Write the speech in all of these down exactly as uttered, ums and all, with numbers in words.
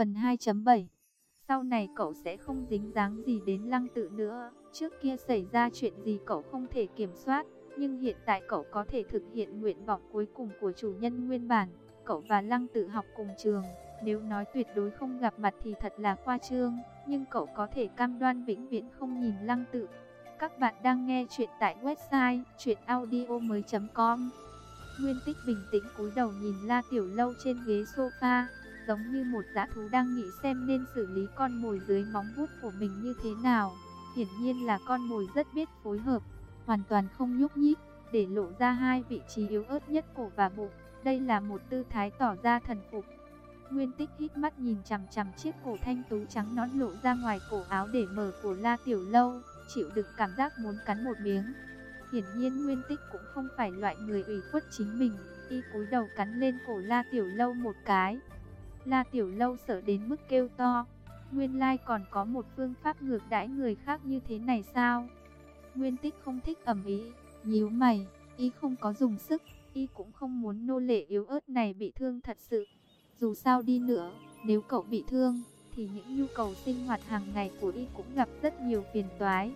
Phần hai chấm bảy. Sau này cậu sẽ không dính dáng gì đến Lăng Tự nữa. Trước kia xảy ra chuyện gì cậu không thể kiểm soát, nhưng hiện tại cậu có thể thực hiện nguyện vọng cuối cùng của chủ nhân nguyên bản. Cậu và Lăng Tự học cùng trường, nếu nói tuyệt đối không gặp mặt thì thật là khoa trương, nhưng cậu có thể cam đoan vĩnh viễn không nhìn Lăng Tự. Các bạn đang nghe chuyện tại website truyện audio mới chấm com. Nguyên Tích bình tĩnh cúi đầu nhìn La Tiểu Lâu trên ghế sofa, giống như một dã thú đang nghĩ xem nên xử lý con mồi dưới móng vuốt của mình như thế nào. Hiển nhiên là con mồi rất biết phối hợp, hoàn toàn không nhúc nhích, để lộ ra hai vị trí yếu ớt nhất cổ và bụng. Đây là một tư thái tỏ ra thần phục. Nguyên Tích hít mắt nhìn chằm chằm chiếc cổ thanh tú trắng nõn lộ ra ngoài cổ áo để mở của La Tiểu Lâu, chịu đựng cảm giác muốn cắn một miếng. Hiển nhiên Nguyên Tích cũng không phải loại người ủy khuất chính mình, y cúi đầu cắn lên cổ La Tiểu Lâu một cái. La Tiểu Lâu sợ đến mức kêu to, nguyên lai còn có một phương pháp ngược đãi người khác như thế này sao? Nguyên Tích không thích ầm ĩ, nhíu mày, y không có dùng sức, y cũng không muốn nô lệ yếu ớt này bị thương thật sự. Dù sao đi nữa, nếu cậu bị thương, thì những nhu cầu sinh hoạt hàng ngày của y cũng gặp rất nhiều phiền toái.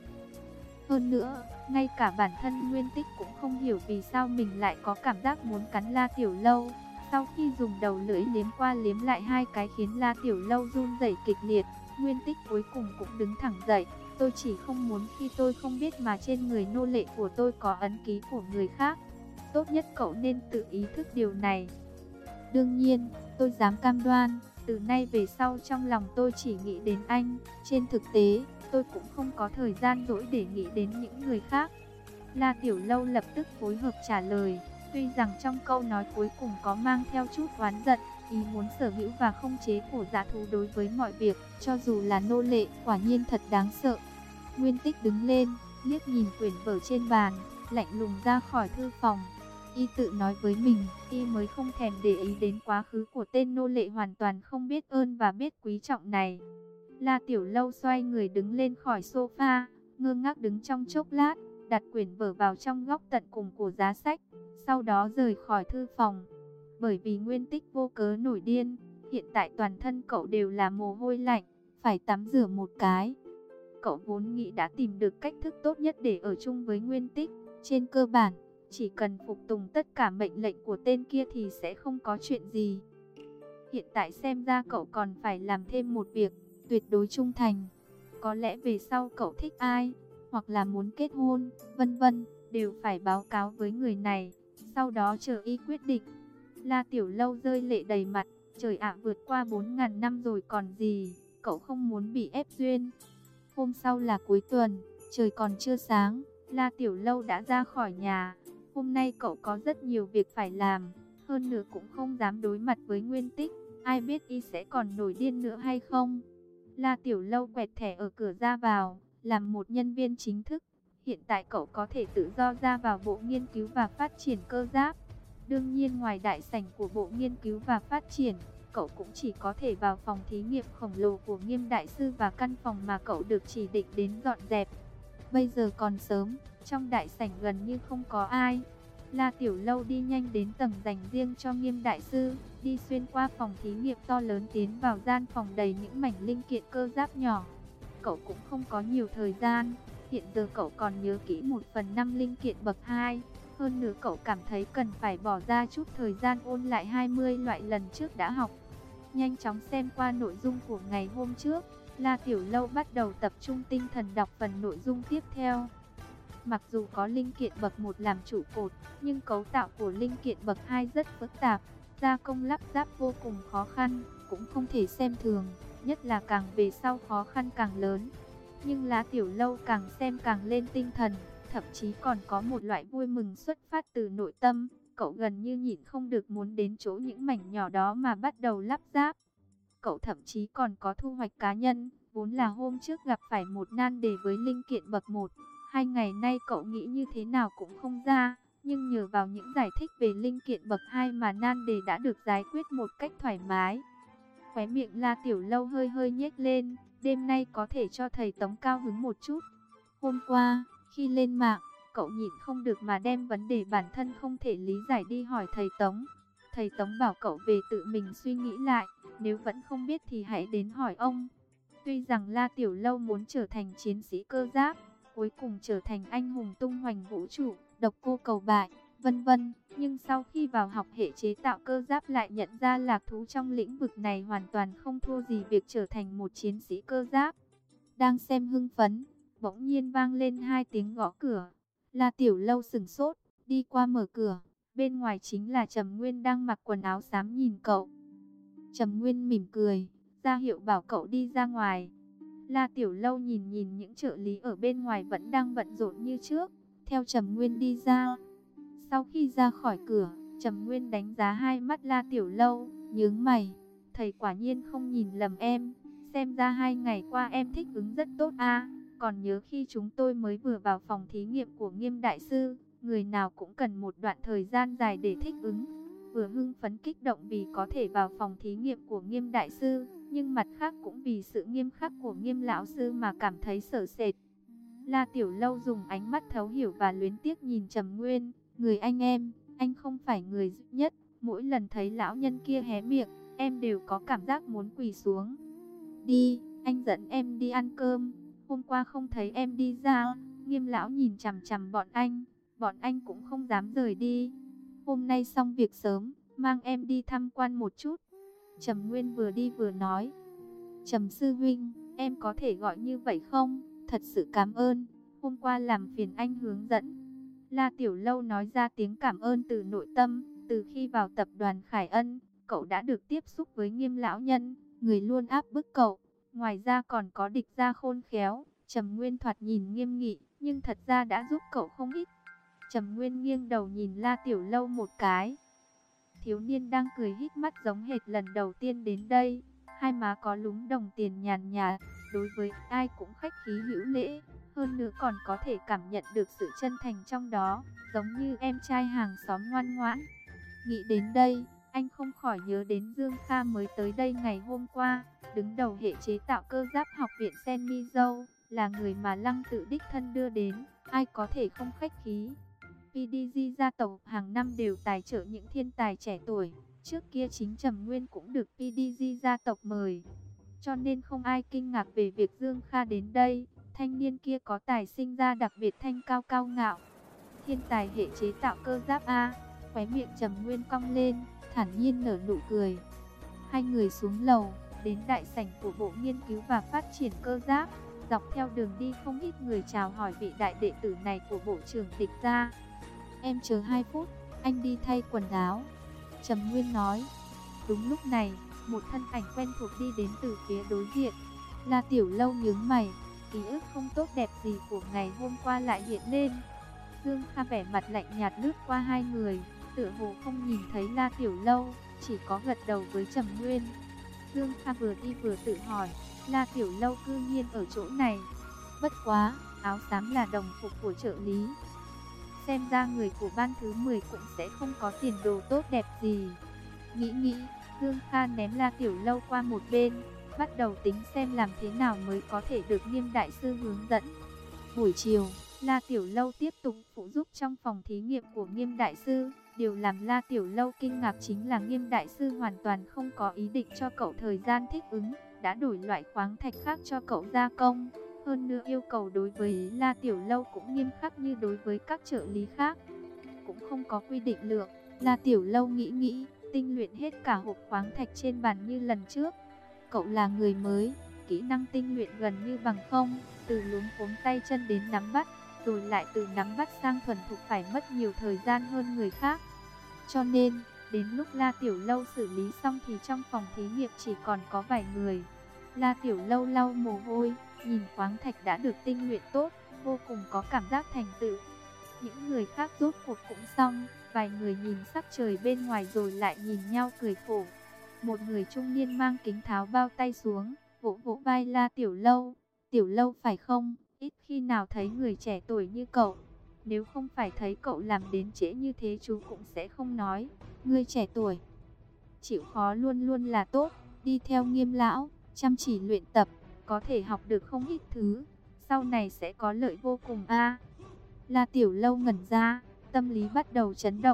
Hơn nữa, ngay cả bản thân Nguyên Tích cũng không hiểu vì sao mình lại có cảm giác muốn cắn La Tiểu Lâu. Sau khi dùng đầu lưỡi liếm qua liếm lại hai cái khiến La Tiểu Lâu run rẩy kịch liệt, Nguyên Tích cuối cùng cũng đứng thẳng dậy. Tôi chỉ không muốn khi tôi không biết mà trên người nô lệ của tôi có ấn ký của người khác. Tốt nhất cậu nên tự ý thức điều này. Đương nhiên, tôi dám cam đoan, từ nay về sau trong lòng tôi chỉ nghĩ đến anh. Trên thực tế, tôi cũng không có thời gian rỗi để nghĩ đến những người khác. La Tiểu Lâu lập tức phối hợp trả lời, tuy rằng trong câu nói cuối cùng có mang theo chút oán giận, ý muốn sở hữu và không chế của dã thú đối với mọi việc, cho dù là nô lệ, quả nhiên thật đáng sợ. Nguyên Tích đứng lên, liếc nhìn quyển vở trên bàn, lạnh lùng ra khỏi thư phòng. Y tự nói với mình, y mới không thèm để ý đến quá khứ của tên nô lệ hoàn toàn không biết ơn và biết quý trọng này. La Tiểu Lâu xoay người đứng lên khỏi sofa, ngơ ngác đứng trong chốc lát, đặt quyển vở vào trong góc tận cùng của giá sách, sau đó rời khỏi thư phòng. Bởi vì Nguyên Tích vô cớ nổi điên, hiện tại toàn thân cậu đều là mồ hôi lạnh, phải tắm rửa một cái. Cậu vốn nghĩ đã tìm được cách thức tốt nhất để ở chung với Nguyên Tích, trên cơ bản, chỉ cần phục tùng tất cả mệnh lệnh của tên kia thì sẽ không có chuyện gì. Hiện tại xem ra cậu còn phải làm thêm một việc, tuyệt đối trung thành. Có lẽ về sau cậu thích ai, hoặc là muốn kết hôn, vân vân, đều phải báo cáo với người này, sau đó chờ y quyết định. La Tiểu Lâu rơi lệ đầy mặt, trời ạ, vượt qua bốn ngàn năm rồi còn gì, cậu không muốn bị ép duyên. Hôm sau là cuối tuần, trời còn chưa sáng, La Tiểu Lâu đã ra khỏi nhà. Hôm nay cậu có rất nhiều việc phải làm, hơn nữa cũng không dám đối mặt với Nguyên Tích, ai biết y sẽ còn nổi điên nữa hay không. La Tiểu Lâu quẹt thẻ ở cửa ra vào, làm một nhân viên chính thức. Hiện tại cậu có thể tự do ra vào Bộ Nghiên cứu và Phát triển Cơ giáp. Đương nhiên ngoài đại sảnh của Bộ Nghiên cứu và Phát triển, cậu cũng chỉ có thể vào phòng thí nghiệm khổng lồ của Nghiêm Đại Sư và căn phòng mà cậu được chỉ định đến dọn dẹp. Bây giờ còn sớm, trong đại sảnh gần như không có ai. La Tiểu Lâu đi nhanh đến tầng dành riêng cho Nghiêm Đại Sư, đi xuyên qua phòng thí nghiệm to lớn tiến vào gian phòng đầy những mảnh linh kiện cơ giáp nhỏ. Cậu cũng không có nhiều thời gian, hiện giờ cậu còn nhớ kỹ một phần năm linh kiện bậc hai. Hơn nữa cậu cảm thấy cần phải bỏ ra chút thời gian ôn lại hai mươi loại lần trước đã học. Nhanh chóng xem qua nội dung của ngày hôm trước, La Tiểu Lâu bắt đầu tập trung tinh thần đọc phần nội dung tiếp theo. Mặc dù có linh kiện bậc một làm trụ cột, nhưng cấu tạo của linh kiện bậc hai rất phức tạp, gia công lắp ráp vô cùng khó khăn, cũng không thể xem thường, nhất là càng về sau khó khăn càng lớn. Nhưng La Tiểu Lâu càng xem càng lên tinh thần, thậm chí còn có một loại vui mừng xuất phát từ nội tâm, cậu gần như nhịn không được muốn đến chỗ những mảnh nhỏ đó mà bắt đầu lắp ráp. Cậu thậm chí còn có thu hoạch cá nhân, vốn là hôm trước gặp phải một nan đề với linh kiện bậc một. Hai ngày nay cậu nghĩ như thế nào cũng không ra, nhưng nhờ vào những giải thích về linh kiện bậc hai mà nan đề đã được giải quyết một cách thoải mái. Khóe miệng La Tiểu Lâu hơi hơi nhếch lên, đêm nay có thể cho thầy Tống cao hứng một chút. Hôm qua, khi lên mạng, cậu nhịn không được mà đem vấn đề bản thân không thể lý giải đi hỏi thầy Tống. Thầy Tống bảo cậu về tự mình suy nghĩ lại, nếu vẫn không biết thì hãy đến hỏi ông. Tuy rằng La Tiểu Lâu muốn trở thành chiến sĩ cơ giáp, cuối cùng trở thành anh hùng tung hoành vũ trụ, độc cô cầu bại, vân vân, nhưng sau khi vào học hệ chế tạo cơ giáp lại nhận ra lạc thú trong lĩnh vực này hoàn toàn không thua gì việc trở thành một chiến sĩ cơ giáp. Đang xem hưng phấn, bỗng nhiên vang lên hai tiếng gõ cửa. La Tiểu Lâu sững sốt, đi qua mở cửa, bên ngoài chính là Trầm Nguyên đang mặc quần áo xám nhìn cậu. Trầm Nguyên mỉm cười, ra hiệu bảo cậu đi ra ngoài. La Tiểu Lâu nhìn nhìn những trợ lý ở bên ngoài vẫn đang bận rộn như trước, theo Trầm Nguyên đi ra. Sau khi ra khỏi cửa, Trầm Nguyên đánh giá hai mắt La Tiểu Lâu, nhướng mày, thầy quả nhiên không nhìn lầm em, xem ra hai ngày qua em thích ứng rất tốt a. Còn nhớ khi chúng tôi mới vừa vào phòng thí nghiệm của Nghiêm đại sư, người nào cũng cần một đoạn thời gian dài để thích ứng. Vừa hưng phấn kích động vì có thể vào phòng thí nghiệm của Nghiêm đại sư, nhưng mặt khác cũng vì sự nghiêm khắc của Nghiêm lão sư mà cảm thấy sợ sệt. La Tiểu Lâu dùng ánh mắt thấu hiểu và luyến tiếc nhìn Trầm Nguyên, người anh em, anh không phải người duy nhất, mỗi lần thấy lão nhân kia hé miệng, em đều có cảm giác muốn quỳ xuống. Đi, anh dẫn em đi ăn cơm, hôm qua không thấy em đi ra. Nghiêm lão nhìn chằm chằm bọn anh, bọn anh cũng không dám rời đi. Hôm nay xong việc sớm, mang em đi tham quan một chút. Trầm Nguyên vừa đi vừa nói, Trầm sư huynh, em có thể gọi như vậy không? Thật sự cảm ơn, hôm qua làm phiền anh hướng dẫn. La Tiểu Lâu nói ra tiếng cảm ơn từ nội tâm. Từ khi vào tập đoàn Khải Ân, cậu đã được tiếp xúc với Nghiêm lão nhân, người luôn áp bức cậu. Ngoài ra còn có địch gia khôn khéo. Trầm Nguyên thoạt nhìn nghiêm nghị, nhưng thật ra đã giúp cậu không ít. Trầm Nguyên nghiêng đầu nhìn La Tiểu Lâu một cái. Thiếu niên đang cười híp mắt giống hệt lần đầu tiên đến đây. Hai má có lúm đồng tiền nhàn nhạt, đối với ai cũng khách khí hữu lễ. Hơn nữa còn có thể cảm nhận được sự chân thành trong đó, giống như em trai hàng xóm ngoan ngoãn. Nghĩ đến đây, anh không khỏi nhớ đến Dương Kha mới tới đây ngày hôm qua, đứng đầu hệ chế tạo cơ giáp học viện Sen Mi Dâu, là người mà Lăng Tự đích thân đưa đến, ai có thể không khách khí. pê đê giê gia tộc hàng năm đều tài trợ những thiên tài trẻ tuổi, trước kia chính Trầm Nguyên cũng được pê đê giê gia tộc mời, cho nên không ai kinh ngạc về việc Dương Kha đến đây. Thanh niên kia có tài sinh ra đặc biệt thanh cao cao ngạo. Thiên tài hệ chế tạo cơ giáp A. Khóe miệng Trầm Nguyên cong lên, thản nhiên nở nụ cười. Hai người xuống lầu, đến đại sảnh của Bộ Nghiên cứu và Phát triển Cơ giáp. Dọc theo đường đi không ít người chào hỏi vị đại đệ tử này của Bộ trưởng Địch gia. Em chờ hai phút, anh đi thay quần áo. Trầm Nguyên nói. Đúng lúc này, một thân ảnh quen thuộc đi đến từ phía đối diện. La Tiểu Lâu nhướng mày. Ký ức không tốt đẹp gì của ngày hôm qua lại hiện lên. Dương Kha vẻ mặt lạnh nhạt lướt qua hai người, tựa hồ không nhìn thấy La Tiểu Lâu, chỉ có gật đầu với Trầm Nguyên. Dương Kha vừa đi vừa tự hỏi, La Tiểu Lâu cư nhiên ở chỗ này. Bất quá, áo xám là đồng phục của trợ lý. Xem ra người của ban thứ mười cũng sẽ không có tiền đồ tốt đẹp gì. Nghĩ nghĩ, Dương Kha ném La Tiểu Lâu qua một bên, bắt đầu tính xem làm thế nào mới có thể được Nghiêm đại sư hướng dẫn. Buổi chiều, La Tiểu Lâu tiếp tục phụ giúp trong phòng thí nghiệm của Nghiêm đại sư. Điều làm La Tiểu Lâu kinh ngạc chính là Nghiêm đại sư hoàn toàn không có ý định cho cậu thời gian thích ứng, đã đổi loại khoáng thạch khác cho cậu gia công. Hơn nữa yêu cầu đối với La Tiểu Lâu cũng nghiêm khắc như đối với các trợ lý khác, cũng không có quy định lượng. La Tiểu Lâu nghĩ nghĩ, tinh luyện hết cả hộp khoáng thạch trên bàn như lần trước. Cậu là người mới, kỹ năng tinh luyện gần như bằng không, từ luống cuống tay chân đến nắm bắt, rồi lại từ nắm bắt sang thuần thục phải mất nhiều thời gian hơn người khác. Cho nên, đến lúc La Tiểu Lâu xử lý xong thì trong phòng thí nghiệm chỉ còn có vài người. La Tiểu Lâu lau mồ hôi, nhìn khoáng thạch đã được tinh luyện tốt, vô cùng có cảm giác thành tựu. Những người khác rốt cuộc cũng xong, vài người nhìn sắc trời bên ngoài rồi lại nhìn nhau cười khổ. Một người trung niên mang kính tháo bao tay xuống, vỗ vỗ vai La Tiểu Lâu. Tiểu Lâu phải không? Ít khi nào thấy người trẻ tuổi như cậu. Nếu không phải thấy cậu làm đến trễ như thế chú cũng sẽ không nói. Ngươi trẻ tuổi, chịu khó luôn luôn là tốt. Đi theo Nghiêm lão, chăm chỉ luyện tập, có thể học được không ít thứ. Sau này sẽ có lợi vô cùng a. La Tiểu Lâu ngẩn ra, tâm lý bắt đầu chấn động.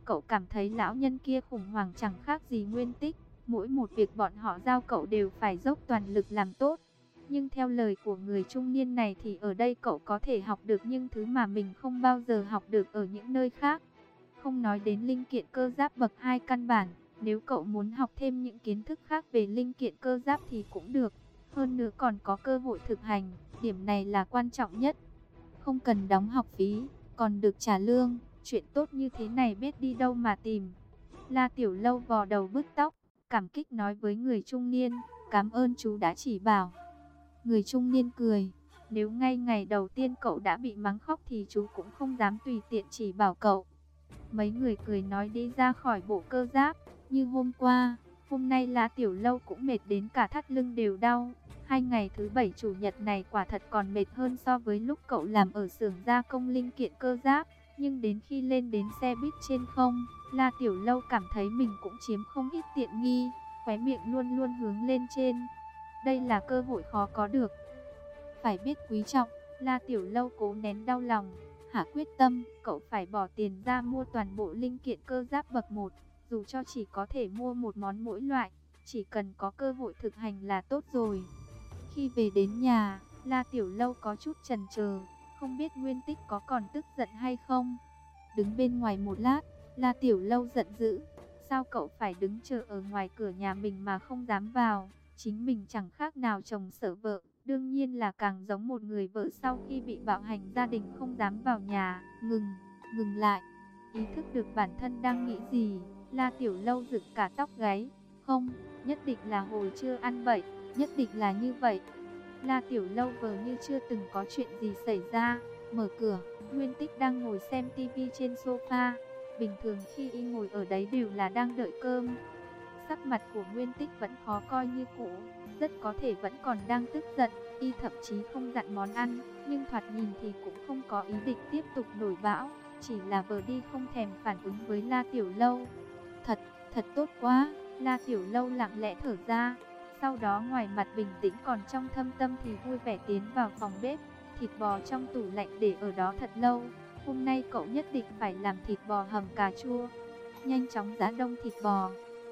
cậu cảm thấy lão nhân kia khủng hoảng chẳng khác gì Nguyên Tích. Mỗi một việc bọn họ giao cậu đều phải dốc toàn lực làm tốt. Nhưng theo lời của người trung niên này thì ở đây cậu có thể học được những thứ mà mình không bao giờ học được ở những nơi khác. Không nói đến linh kiện cơ giáp bậc hai căn bản, nếu cậu muốn học thêm những kiến thức khác về linh kiện cơ giáp thì cũng được. Hơn nữa còn có cơ hội thực hành, điểm này là quan trọng nhất. Không cần đóng học phí, còn được trả lương, chuyện tốt như thế này biết đi đâu mà tìm. La Tiểu Lâu vò đầu bứt tóc, cảm kích nói với người trung niên, cảm ơn chú đã chỉ bảo. Người trung niên cười, nếu ngay ngày đầu tiên cậu đã bị mắng khóc thì chú cũng không dám tùy tiện chỉ bảo cậu. Mấy người cười nói đi ra khỏi bộ cơ giáp, như hôm qua, hôm nay La Tiểu Lâu cũng mệt đến cả thắt lưng đều đau. Hai ngày thứ bảy chủ nhật này quả thật còn mệt hơn so với lúc cậu làm ở xưởng gia công linh kiện cơ giáp. Nhưng đến khi lên đến xe buýt trên không, La Tiểu Lâu cảm thấy mình cũng chiếm không ít tiện nghi, khóe miệng luôn luôn hướng lên trên. Đây là cơ hội khó có được, phải biết quý trọng. La Tiểu Lâu cố nén đau lòng, hạ quyết tâm, cậu phải bỏ tiền ra mua toàn bộ linh kiện cơ giáp bậc một, dù cho chỉ có thể mua một món mỗi loại, chỉ cần có cơ hội thực hành là tốt rồi. Khi về đến nhà, La Tiểu Lâu có chút chần chờ, không biết Nguyên Tích có còn tức giận hay không. Đứng bên ngoài một lát, La Tiểu Lâu giận dữ, sao cậu phải đứng chờ ở ngoài cửa nhà mình mà không dám vào? Chính mình chẳng khác nào chồng sợ vợ, đương nhiên là càng giống một người vợ sau khi bị bạo hành gia đình không dám vào nhà. Ngừng, ngừng lại. Ý thức được bản thân đang nghĩ gì, La Tiểu Lâu dựng cả tóc gáy. Không, nhất định là hồi chưa ăn bậy, nhất định là như vậy. La Tiểu Lâu vờ như chưa từng có chuyện gì xảy ra, mở cửa, Nguyên Tích đang ngồi xem tivi trên sofa. Bình thường khi y ngồi ở đấy đều là đang đợi cơm. Sắc mặt của Nguyên Tích vẫn khó coi như cũ, rất có thể vẫn còn đang tức giận. Y thậm chí không dặn món ăn, nhưng thoạt nhìn thì cũng không có ý định tiếp tục nổi bão, chỉ là vờ đi không thèm phản ứng với La Tiểu Lâu. Thật, thật tốt quá, La Tiểu Lâu lặng lẽ thở ra. Sau đó ngoài mặt bình tĩnh còn trong thâm tâm thì vui vẻ tiến vào phòng bếp. Thịt bò trong tủ lạnh để ở đó thật lâu, hôm nay cậu nhất định phải làm thịt bò hầm cà chua. Nhanh chóng giã đông thịt bò,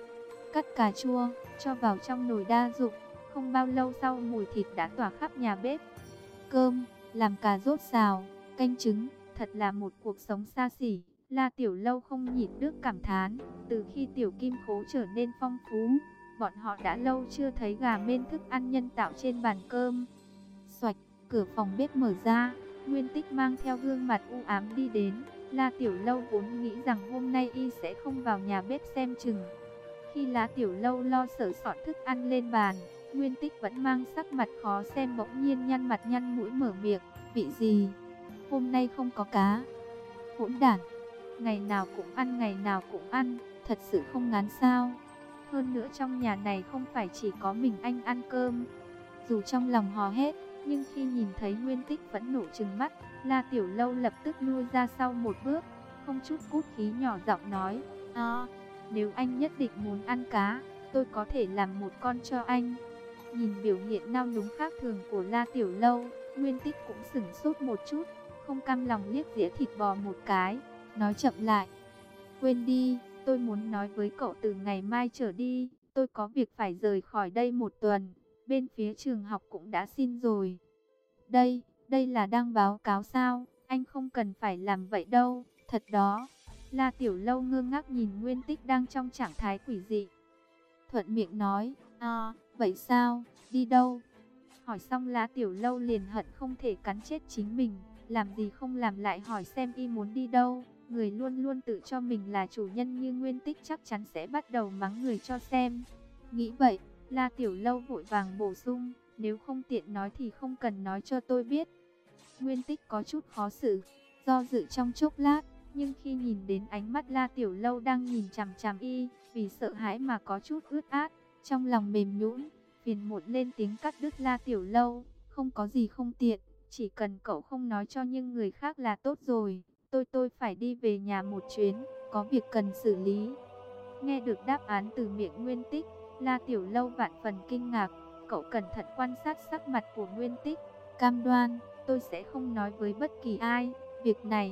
cắt cà chua, cho vào trong nồi đa dụng. Không bao lâu sau mùi thịt đã tỏa khắp nhà bếp. Cơm, làm cà rốt xào, canh trứng, thật là một cuộc sống xa xỉ. La Tiểu Lâu không nhịn được cảm thán, từ khi Tiểu Kim Khố trở nên phong phú, bọn họ đã lâu chưa thấy gà mên thức ăn nhân tạo trên bàn cơm. Xoạch, cửa phòng bếp mở ra, Nguyên Tích mang theo gương mặt u ám đi đến. La Tiểu Lâu vốn nghĩ rằng hôm nay y sẽ không vào nhà bếp xem chừng. Khi La Tiểu Lâu lo sợ soạn thức ăn lên bàn, Nguyên Tích vẫn mang sắc mặt khó xem bỗng nhiên nhăn mặt nhăn mũi mở miệng, vị gì? Hôm nay không có cá. Hỗn đản, ngày nào cũng ăn ngày nào cũng ăn, thật sự không ngán sao? Hơn nữa trong nhà này không phải chỉ có mình anh ăn cơm. Dù trong lòng hò hét, nhưng khi nhìn thấy Nguyên Tích vẫn nổ trừng mắt, La Tiểu Lâu lập tức lui ra sau một bước, không chút cút khí nhỏ giọng nói, à, nếu anh nhất định muốn ăn cá, tôi có thể làm một con cho anh. Nhìn biểu hiện nao núng khác thường của La Tiểu Lâu, Nguyên Tích cũng sửng sốt một chút, không cam lòng liếc dĩa thịt bò một cái, nói chậm lại, quên đi, tôi muốn nói với cậu từ ngày mai trở đi, tôi có việc phải rời khỏi đây một tuần, bên phía trường học cũng đã xin rồi. Đây, đây là đang báo cáo sao, anh không cần phải làm vậy đâu, thật đó. La Tiểu Lâu ngơ ngác nhìn Nguyên Tích đang trong trạng thái quỷ dị. Thuận miệng nói, à, vậy sao, đi đâu? Hỏi xong La Tiểu Lâu liền hận không thể cắn chết chính mình, làm gì không làm lại hỏi xem y muốn đi đâu. Người luôn luôn tự cho mình là chủ nhân như Nguyên Tích chắc chắn sẽ bắt đầu mắng người cho xem. Nghĩ vậy, La Tiểu Lâu vội vàng bổ sung, nếu không tiện nói thì không cần nói cho tôi biết. Nguyên Tích có chút khó xử, do dự trong chốc lát, nhưng khi nhìn đến ánh mắt La Tiểu Lâu đang nhìn chằm chằm y, vì sợ hãi mà có chút ướt át, trong lòng mềm nhũn, phiền muộn lên tiếng cắt đứt La Tiểu Lâu, không có gì không tiện, chỉ cần cậu không nói cho những người khác là tốt rồi. Tôi tôi phải đi về nhà một chuyến, có việc cần xử lý. Nghe được đáp án từ miệng Nguyên Tích, La Tiểu Lâu vạn phần kinh ngạc, cậu cẩn thận quan sát sắc mặt của Nguyên Tích, cam đoan, tôi sẽ không nói với bất kỳ ai, việc này,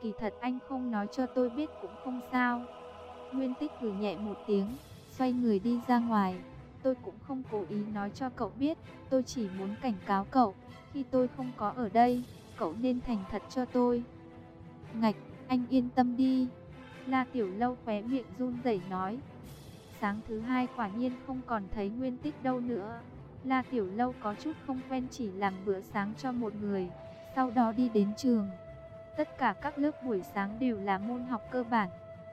kỳ thật anh không nói cho tôi biết cũng không sao. Nguyên Tích hừ nhẹ một tiếng, xoay người đi ra ngoài. Tôi cũng không cố ý nói cho cậu biết, tôi chỉ muốn cảnh cáo cậu, khi tôi không có ở đây, cậu nên thành thật cho tôi. Ngạch, anh yên tâm đi. La Tiểu Lâu khóe miệng run rẩy nói. Sáng thứ hai quả nhiên không còn thấy Nguyên Tích đâu nữa. La Tiểu Lâu có chút không quen chỉ làm bữa sáng cho một người, sau đó đi đến trường. Tất cả các lớp buổi sáng đều là môn học cơ bản.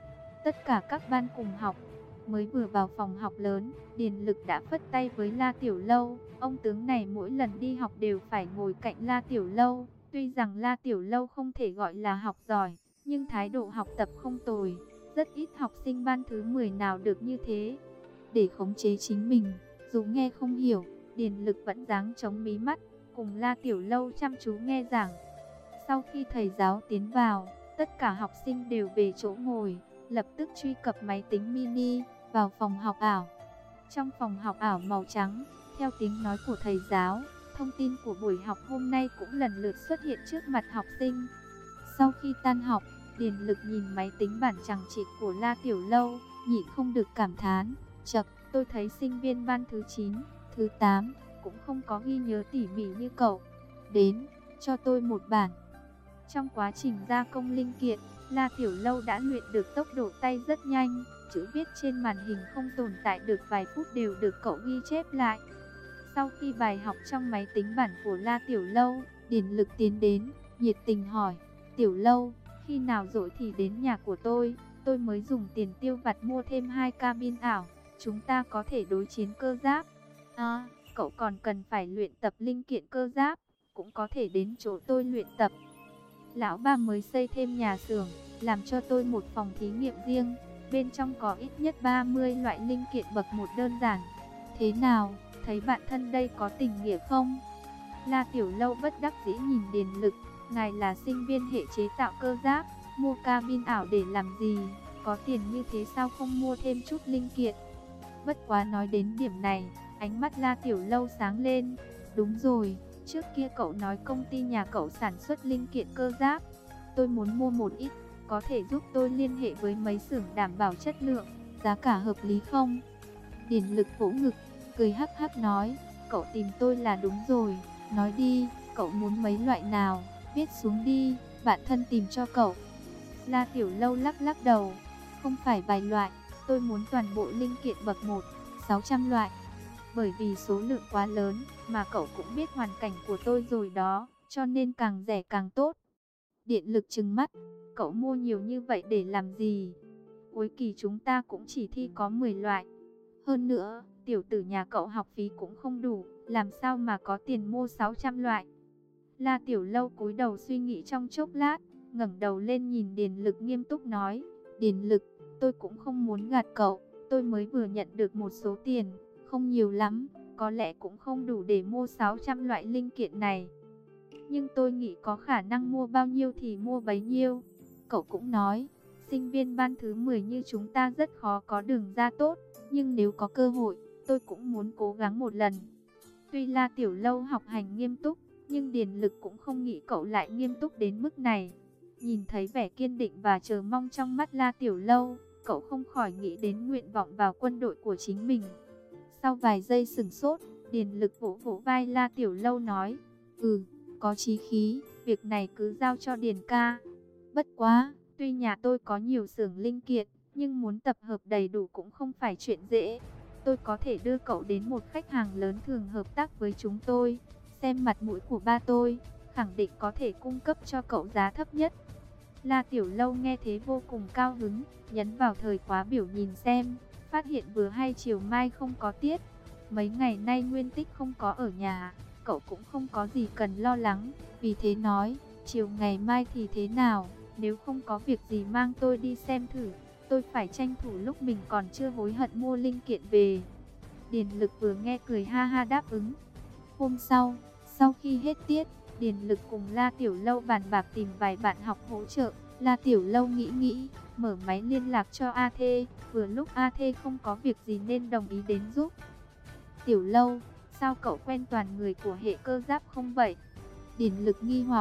Tất cả các ban cùng học. Mới vừa vào phòng học lớn, Điền Lực đã phất tay với La Tiểu Lâu. Ông tướng này mỗi lần đi học đều phải ngồi cạnh La Tiểu Lâu. Tuy rằng La Tiểu Lâu không thể gọi là học giỏi, nhưng thái độ học tập không tồi. Rất ít học sinh ban thứ mười nào được như thế. Để khống chế chính mình, dù nghe không hiểu, Điền Lực vẫn giáng chống mí mắt, cùng La Tiểu Lâu chăm chú nghe giảng. Sau khi thầy giáo tiến vào, tất cả học sinh đều về chỗ ngồi, lập tức truy cập máy tính mini, vào phòng học ảo. Trong phòng học ảo màu trắng, theo tiếng nói của thầy giáo, thông tin của buổi học hôm nay cũng lần lượt xuất hiện trước mặt học sinh. Sau khi tan học, Điền Lực nhìn máy tính bảng chằng chịt của La Tiểu Lâu, nhịn không được cảm thán, chậc, tôi thấy sinh viên ban thứ chín, thứ tám, cũng không có ghi nhớ tỉ mỉ như cậu. Đến, cho tôi một bản. Trong quá trình gia công linh kiện, La Tiểu Lâu đã luyện được tốc độ tay rất nhanh, chữ viết trên màn hình không tồn tại được vài phút đều được cậu ghi chép lại. Sau khi bài học trong máy tính bảng của La Tiểu Lâu, Điền Lực tiến đến, nhiệt tình hỏi, Tiểu Lâu, khi nào rỗi thì đến nhà của tôi, tôi mới dùng tiền tiêu vặt mua thêm hai cabin ảo, chúng ta có thể đối chiến cơ giáp. À, cậu còn cần phải luyện tập linh kiện cơ giáp, cũng có thể đến chỗ tôi luyện tập. Lão ba mới xây thêm nhà xưởng, làm cho tôi một phòng thí nghiệm riêng, bên trong có ít nhất ba mươi loại linh kiện bậc một đơn giản. Thế nào, thấy bạn thân đây có tình nghĩa không? La Tiểu Lâu bất đắc dĩ nhìn Điền Lực, ngài là sinh viên hệ chế tạo cơ giáp, mua cabin ảo để làm gì, có tiền như thế sao không mua thêm chút linh kiện? Bất quá nói đến điểm này, ánh mắt La Tiểu Lâu sáng lên, đúng rồi. Trước kia cậu nói công ty nhà cậu sản xuất linh kiện cơ giáp, tôi muốn mua một ít, có thể giúp tôi liên hệ với mấy xưởng đảm bảo chất lượng, giá cả hợp lý không? Điền Lực vỗ ngực, cười hắc hắc nói, cậu tìm tôi là đúng rồi, nói đi, cậu muốn mấy loại nào, viết xuống đi, bạn thân tìm cho cậu. La Tiểu Lâu lắc lắc đầu, không phải vài loại, tôi muốn toàn bộ linh kiện bậc một, sáu trăm loại. Bởi vì số lượng quá lớn, mà cậu cũng biết hoàn cảnh của tôi rồi đó, cho nên càng rẻ càng tốt. Điện Lực trừng mắt, cậu mua nhiều như vậy để làm gì? Cuối kỳ chúng ta cũng chỉ thi có mười loại. Hơn nữa, tiểu tử nhà cậu học phí cũng không đủ, làm sao mà có tiền mua sáu trăm loại? La Tiểu Lâu cúi đầu suy nghĩ trong chốc lát, ngẩng đầu lên nhìn Điền Lực nghiêm túc nói, Điền Lực, tôi cũng không muốn gạt cậu, tôi mới vừa nhận được một số tiền, không nhiều lắm, có lẽ cũng không đủ để mua sáu trăm loại linh kiện này. Nhưng tôi nghĩ có khả năng mua bao nhiêu thì mua bấy nhiêu. Cậu cũng nói, sinh viên ban thứ mười như chúng ta rất khó có đường ra tốt, nhưng nếu có cơ hội, tôi cũng muốn cố gắng một lần. Tuy La Tiểu Lâu học hành nghiêm túc, nhưng Điền Lực cũng không nghĩ cậu lại nghiêm túc đến mức này. Nhìn thấy vẻ kiên định và chờ mong trong mắt La Tiểu Lâu, cậu không khỏi nghĩ đến nguyện vọng vào quân đội của chính mình. Sau vài giây sửng sốt, Điền Lực vỗ vỗ vai La Tiểu Lâu nói, ừ, có chí khí, việc này cứ giao cho Điền ca. Bất quá, tuy nhà tôi có nhiều xưởng linh kiện, nhưng muốn tập hợp đầy đủ cũng không phải chuyện dễ. Tôi có thể đưa cậu đến một khách hàng lớn thường hợp tác với chúng tôi, xem mặt mũi của ba tôi, khẳng định có thể cung cấp cho cậu giá thấp nhất. La Tiểu Lâu nghe thế vô cùng cao hứng, nhấn vào thời khóa biểu nhìn xem, phát hiện vừa hay chiều mai không có tiết. Mấy ngày nay Nguyên Tích không có ở nhà, cậu cũng không có gì cần lo lắng, vì thế nói, chiều ngày mai thì thế nào, nếu không có việc gì mang tôi đi xem thử, tôi phải tranh thủ lúc mình còn chưa hối hận mua linh kiện về. Điền Lực vừa nghe cười ha ha đáp ứng. Hôm sau, sau khi hết tiết, Điền Lực cùng La Tiểu Lâu bàn bạc tìm vài bạn học hỗ trợ. La Tiểu Lâu nghĩ nghĩ, mở máy liên lạc cho A Thê, vừa lúc A Thê không có việc gì nên đồng ý đến giúp. Tiểu Lâu, sao cậu quen toàn người của hệ cơ giáp không vậy? Điền Lực nghi hoặc,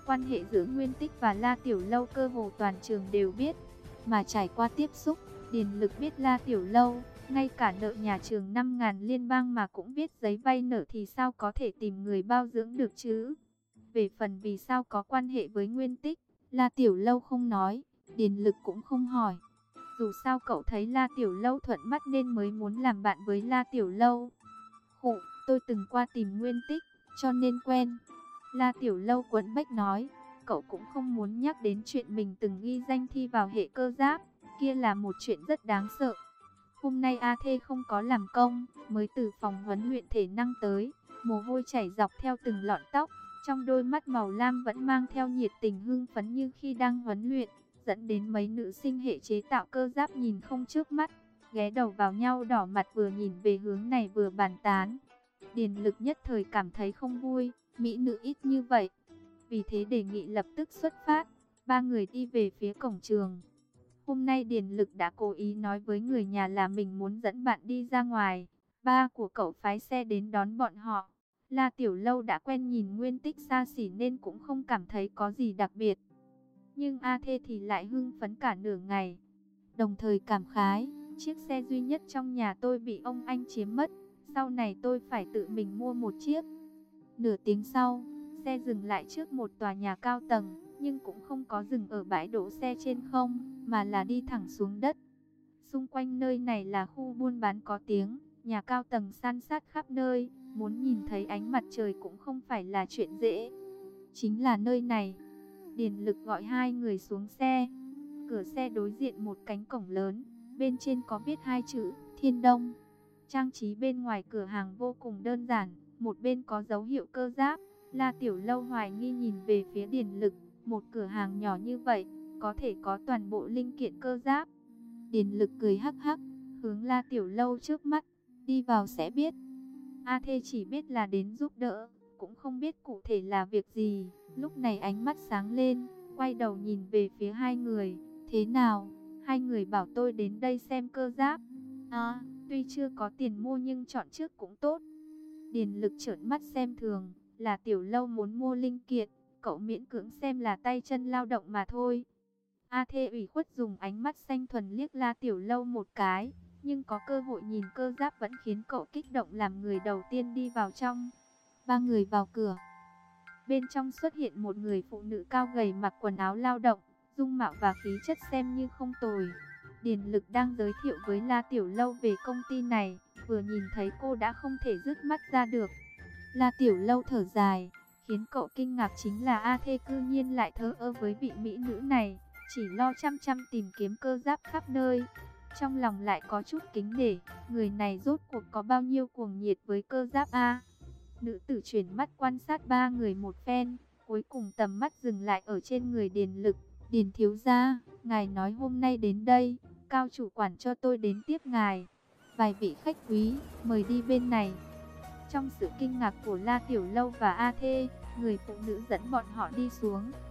quan hệ giữa Nguyên Tích và La Tiểu Lâu cơ hồ toàn trường đều biết. Mà trải qua tiếp xúc, Điền Lực biết La Tiểu Lâu, ngay cả nợ nhà trường năm ngàn liên bang mà cũng viết giấy vay nợ thì sao có thể tìm người bao dưỡng được chứ? Về phần vì sao có quan hệ với Nguyên Tích, La Tiểu Lâu không nói, Điền Lực cũng không hỏi. Dù sao cậu thấy La Tiểu Lâu thuận mắt nên mới muốn làm bạn với La Tiểu Lâu. Khụ, tôi từng qua tìm Nguyên Tích, cho nên quen. La Tiểu Lâu quẫn bách nói, cậu cũng không muốn nhắc đến chuyện mình từng ghi danh thi vào hệ cơ giáp, kia là một chuyện rất đáng sợ. Hôm nay A Thê không có làm công, mới từ phòng huấn luyện thể năng tới, mồ hôi chảy dọc theo từng lọn tóc, trong đôi mắt màu lam vẫn mang theo nhiệt tình hưng phấn như khi đang huấn luyện, dẫn đến mấy nữ sinh hệ chế tạo cơ giáp nhìn không chớp mắt, ghé đầu vào nhau đỏ mặt vừa nhìn về hướng này vừa bàn tán. Điền Lực nhất thời cảm thấy không vui, mỹ nữ ít như vậy. Vì thế đề nghị lập tức xuất phát, ba người đi về phía cổng trường. Hôm nay Điền Lực đã cố ý nói với người nhà là mình muốn dẫn bạn đi ra ngoài. Ba của cậu phái xe đến đón bọn họ. La Tiểu Lâu đã quen nhìn Nguyên Tích xa xỉ nên cũng không cảm thấy có gì đặc biệt. Nhưng A Thê thì lại hưng phấn cả nửa ngày. Đồng thời cảm khái, chiếc xe duy nhất trong nhà tôi bị ông anh chiếm mất. Sau này tôi phải tự mình mua một chiếc. Nửa tiếng sau, xe dừng lại trước một tòa nhà cao tầng, nhưng cũng không có dừng ở bãi đỗ xe trên không, mà là đi thẳng xuống đất. Xung quanh nơi này là khu buôn bán có tiếng, nhà cao tầng san sát khắp nơi, muốn nhìn thấy ánh mặt trời cũng không phải là chuyện dễ. Chính là nơi này. Điền Lực gọi hai người xuống xe. Cửa xe đối diện một cánh cổng lớn, bên trên có viết hai chữ Thiên Đông. Trang trí bên ngoài cửa hàng vô cùng đơn giản, một bên có dấu hiệu cơ giáp. La Tiểu Lâu hoài nghi nhìn về phía Điền Lực, một cửa hàng nhỏ như vậy, có thể có toàn bộ linh kiện cơ giáp. Điền Lực cười hắc hắc, hướng La Tiểu Lâu trước mắt, đi vào sẽ biết. A Thê chỉ biết là đến giúp đỡ, cũng không biết cụ thể là việc gì. Lúc này ánh mắt sáng lên, quay đầu nhìn về phía hai người. Thế nào, hai người bảo tôi đến đây xem cơ giáp. À, tuy chưa có tiền mua nhưng chọn trước cũng tốt. Điền Lực trợn mắt xem thường, là Tiểu Lâu muốn mua linh kiện, cậu miễn cưỡng xem là tay chân lao động mà thôi. A Thê ủy khuất dùng ánh mắt xanh thuần liếc La Tiểu Lâu một cái, nhưng có cơ hội nhìn cơ giáp vẫn khiến cậu kích động làm người đầu tiên đi vào trong. Ba người vào cửa. Bên trong xuất hiện một người phụ nữ cao gầy mặc quần áo lao động, dung mạo và khí chất xem như không tồi. Điền Lực đang giới thiệu với La Tiểu Lâu về công ty này, vừa nhìn thấy cô đã không thể dứt mắt ra được. La Tiểu Lâu thở dài, khiến cậu kinh ngạc chính là A Thê cư nhiên lại thờ ơ với vị mỹ nữ này, chỉ lo chăm chăm tìm kiếm cơ giáp khắp nơi. Trong lòng lại có chút kính nể, người này rốt cuộc có bao nhiêu cuồng nhiệt với cơ giáp a? Nữ tử chuyển mắt quan sát ba người một phen, cuối cùng tầm mắt dừng lại ở trên người Điền Lực. Điền thiếu gia, ngài nói hôm nay đến đây, cao chủ quản cho tôi đến tiếp ngài. Vài vị khách quý, mời đi bên này. Trong sự kinh ngạc của La Tiểu Lâu và A Thê, người phụ nữ dẫn bọn họ đi xuống.